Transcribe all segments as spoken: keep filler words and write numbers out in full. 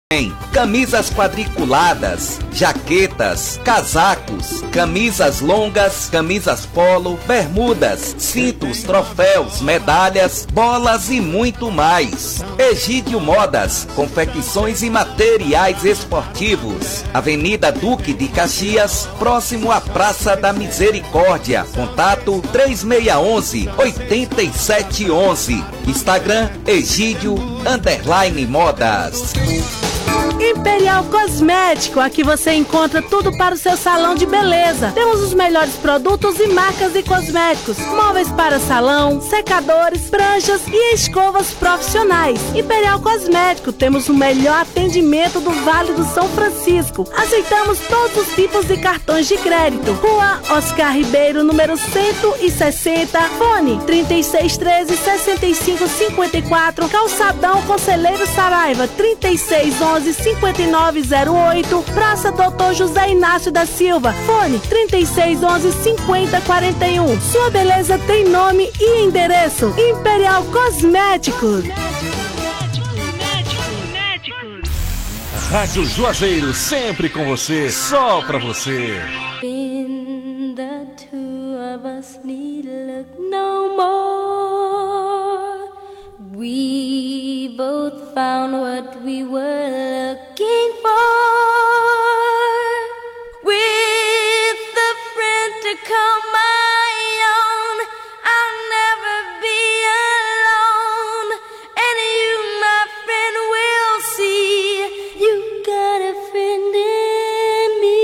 Camisas quadriculadas, jaquetas, casacos, camisas longas, camisas polo, bermudas, cintos, troféus, medalhas, bolas e muito mais. Egídio Modas, confecções e materiais esportivos. Avenida Duque de Caxias, próximo à Praça da Misericórdia. Contato três seis um um, oito sete um um. Instagram Egídio Underline Modas. Imperial Cosmético, aqui você encontra tudo para o seu salão de beleza. Temos os melhores produtos e marcas de cosméticos, móveis para salão, secadores, pranchas e escovas profissionais. Imperial Cosmético, temos o melhor atendimento do Vale do São Francisco. Aceitamos todos os tipos de cartões de crédito. Rua Oscar Ribeiro, número cento e sessenta, fone trinta e seis treze, sessenta e cinco cinquenta e quatro, Calçadão Conselheiro Saraiva, trinta e seis onze, cinquenta e nove zero oito, Praça Doutor José Inácio da Silva, fone trinta e seis onze, cinquenta quarenta e um. Sua beleza tem nome e endereço. Imperial Cosméticos. Rádio Juazeiro, sempre com você, só pra você. When the two of us need look no more, we both found what we were looking for. With a friend to call my own, I'll never be alone. And you, my friend, will see you got a friend in me.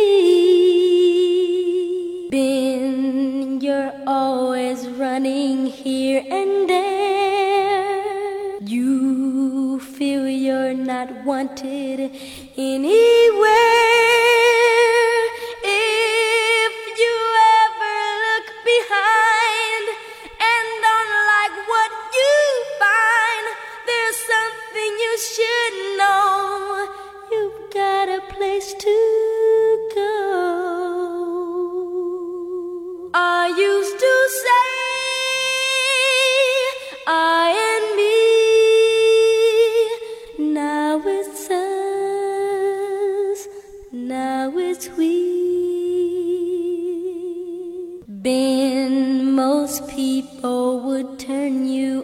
Ben, you're always running here and there. You feel you're not wanted anywhere. If you ever look behind and don't like what you find, there's something you should know. You've got a place to go. I used to say I and me, now it's us, now it's we. Ben, most people would turn you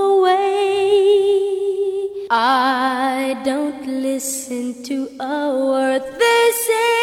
away. I don't listen to a word they say.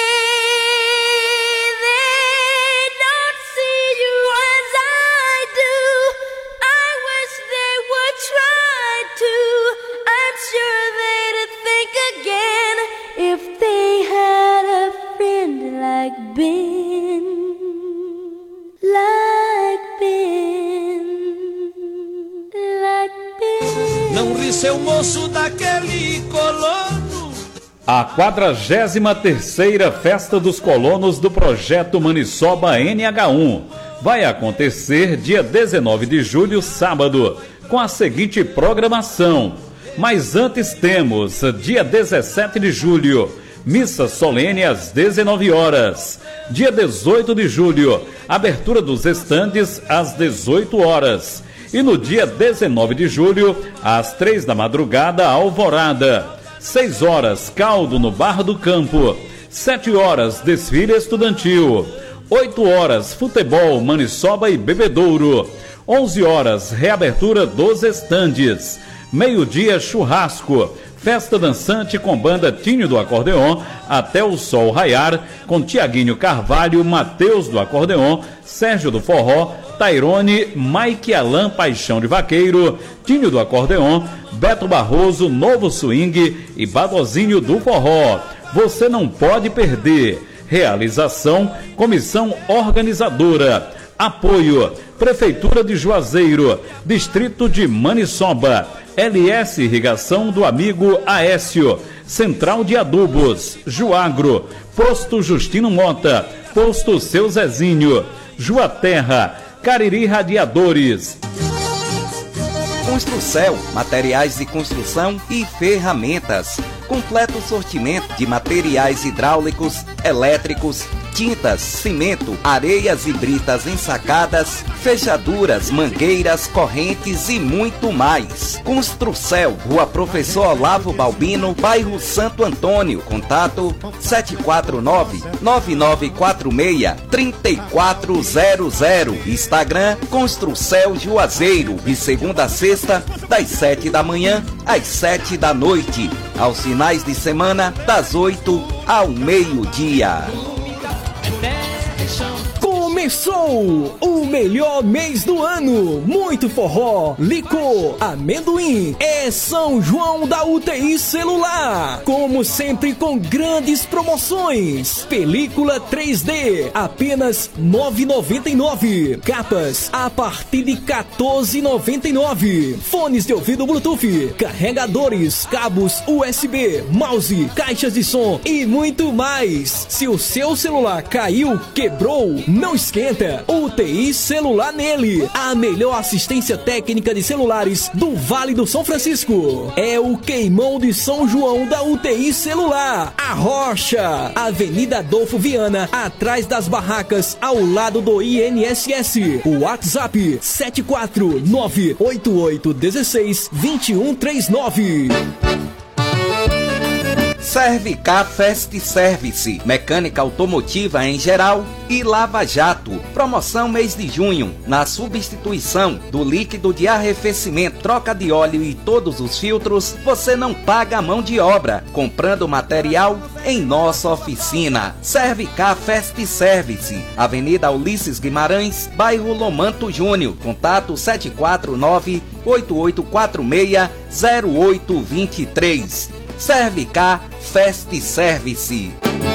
Seu moço daquele colono. A quadragésima terceira Festa dos Colonos do Projeto Maniçoba N H um vai acontecer dia dezenove de julho, sábado, com a seguinte programação. Mas antes temos, dia dezessete de julho, missa solene às dezenove horas. Dia dezoito de julho, abertura dos estandes às dezoito horas. E no dia dezenove de julho, às três da madrugada, alvorada. seis horas, caldo no Bar do Campo. sete horas, desfile estudantil. oito horas, futebol, maniçoba e bebedouro. onze horas, reabertura dos estandes. Meio-dia, churrasco. Festa dançante com banda Tinho do Acordeon, até o sol raiar, com Tiaguinho Carvalho, Mateus do Acordeon, Sérgio do Forró, Tairone, Mike Alan Paixão de Vaqueiro, Tinho do Acordeon, Beto Barroso, Novo Swing e Badozinho do Forró. Você não pode perder. Realização, comissão organizadora. Apoio, Prefeitura de Juazeiro, Distrito de Maniçoba, L S Irrigação do amigo Aécio, Central de Adubos, Juagro, Posto Justino Mota, Posto Seu Zezinho, Juaterra, Cariri Radiadores. Construcel, materiais de construção e ferramentas. Completo sortimento de materiais hidráulicos, elétricos, tintas, cimento, areias e britas ensacadas, fechaduras, mangueiras, correntes e muito mais. Construcel, Rua Professor Olavo Balbino, bairro Santo Antônio. Contato sete quatro nove, nove nove quatro seis, três quatro zero zero. Instagram Construcel Juazeiro, de segunda a sexta, das sete da manhã às sete da noite. Aos finais de semana, das oito ao meio-dia. Começou o melhor mês do ano, muito forró, licor, amendoim, é São João da U T I Celular, como sempre com grandes promoções. Película três D, apenas nove reais e noventa e nove centavos, capas a partir de quatorze reais e noventa e nove centavos, fones de ouvido Bluetooth, carregadores, cabos U S B, mouse, caixas de som e muito mais. Se o seu celular caiu, quebrou, não esquenta, U T I Celular nele. A melhor assistência técnica de celulares do Vale do São Francisco. É o Queimão de São João da U T I Celular. A Rocha, Avenida Adolfo Viana, atrás das barracas, ao lado do I N S S. O WhatsApp sete quatro nove oito oito um seis dois um três nove. Servicar Fast Service, mecânica automotiva em geral e Lava Jato. Promoção mês de junho, na substituição do líquido de arrefecimento, troca de óleo e todos os filtros, você não paga a mão de obra, comprando material em nossa oficina. Servicar Fast Service, Avenida Ulisses Guimarães, bairro Lomanto Júnior. Contato sete quatro nove oito oito quatro seis zero oito dois três. Servicar Fast Service.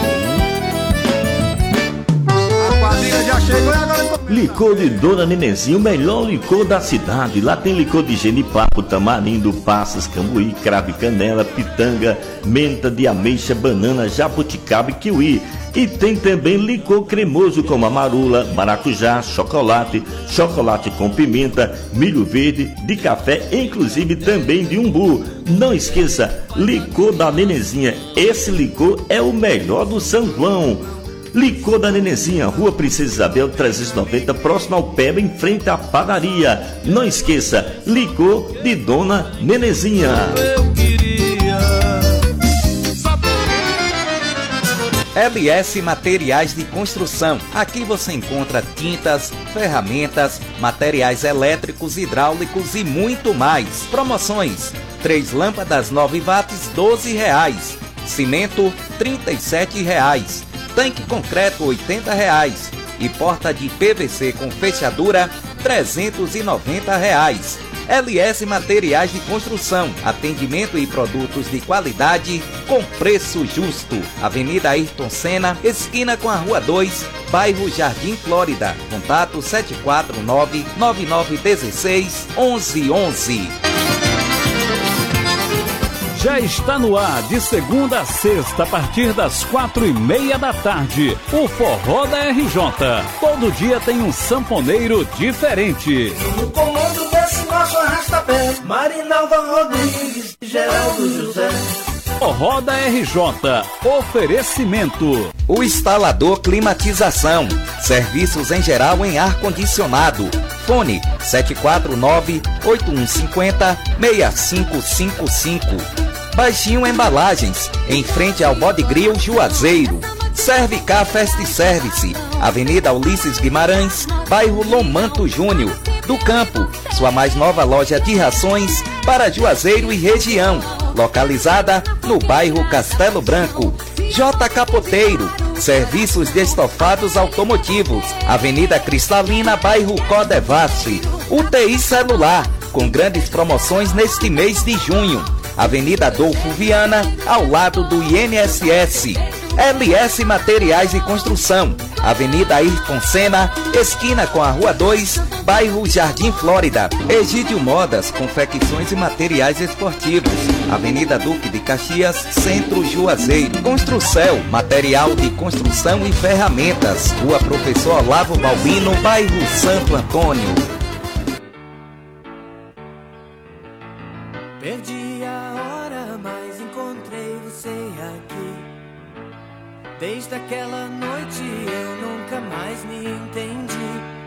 Licor de Dona Nenezinha, o melhor licor da cidade. Lá tem licor de genipapo, tamarindo, passas, cambuí, cravo e canela, pitanga, menta de ameixa, banana, jabuticabe e kiwi. E tem também licor cremoso como amarula, maracujá, chocolate, chocolate com pimenta, milho verde, de café, inclusive também de umbu. Não esqueça, licor da Nenezinha. Esse licor é o melhor do São João. Licor da Nenezinha, Rua Princesa Isabel trezentos e noventa, próximo ao Peba, em frente à padaria. Não esqueça, licor de Dona Nenezinha. L S Materiais de Construção. Aqui você encontra tintas, ferramentas, materiais elétricos, hidráulicos e muito mais. Promoções: três lâmpadas nove watts, doze reais. Cimento, trinta e sete reais. Tanque concreto, oitenta reais. E porta de P V C com fechadura, trezentos e noventa reais. L S Materiais de Construção, atendimento e produtos de qualidade com preço justo. Avenida Ayrton Senna, esquina com a Rua dois, bairro Jardim Flórida. Contato sete quatro nove nove nove um seis um um um um. Já está no ar de segunda a sexta, a partir das quatro e meia da tarde, o Forró da R J. Todo dia tem um sanfoneiro diferente. No comando desse nosso arrasta-pé, Marinalva Rodrigues, Geraldo José. Forró da R J, oferecimento. O instalador climatização, serviços em geral em ar-condicionado. Fone sete quatro nove oito um cinco zero seis cinco cinco cinco. Baixinho Embalagens, em frente ao Bode Grill Juazeiro. Servicar Fast Service, Avenida Ulisses Guimarães, bairro Lomanto Júnior. Do Campo, sua mais nova loja de rações para Juazeiro e região, localizada no bairro Castelo Branco. J Capoteiro, serviços de estofados automotivos, Avenida Cristalina, bairro Codevasf. U T I Celular, com grandes promoções neste mês de junho. Avenida Adolfo Viana, ao lado do I N S S. L S Materiais de Construção, Avenida Ayrton Senna, esquina com a Rua dois, bairro Jardim Flórida. Egídio Modas, confecções e materiais esportivos, Avenida Duque de Caxias, Centro Juazeiro. Construcel, material de construção e ferramentas, Rua Professor Olavo Balbino, bairro Santo Antônio. Perdi a hora, mas encontrei você. Desde aquela noite eu nunca mais me entendi.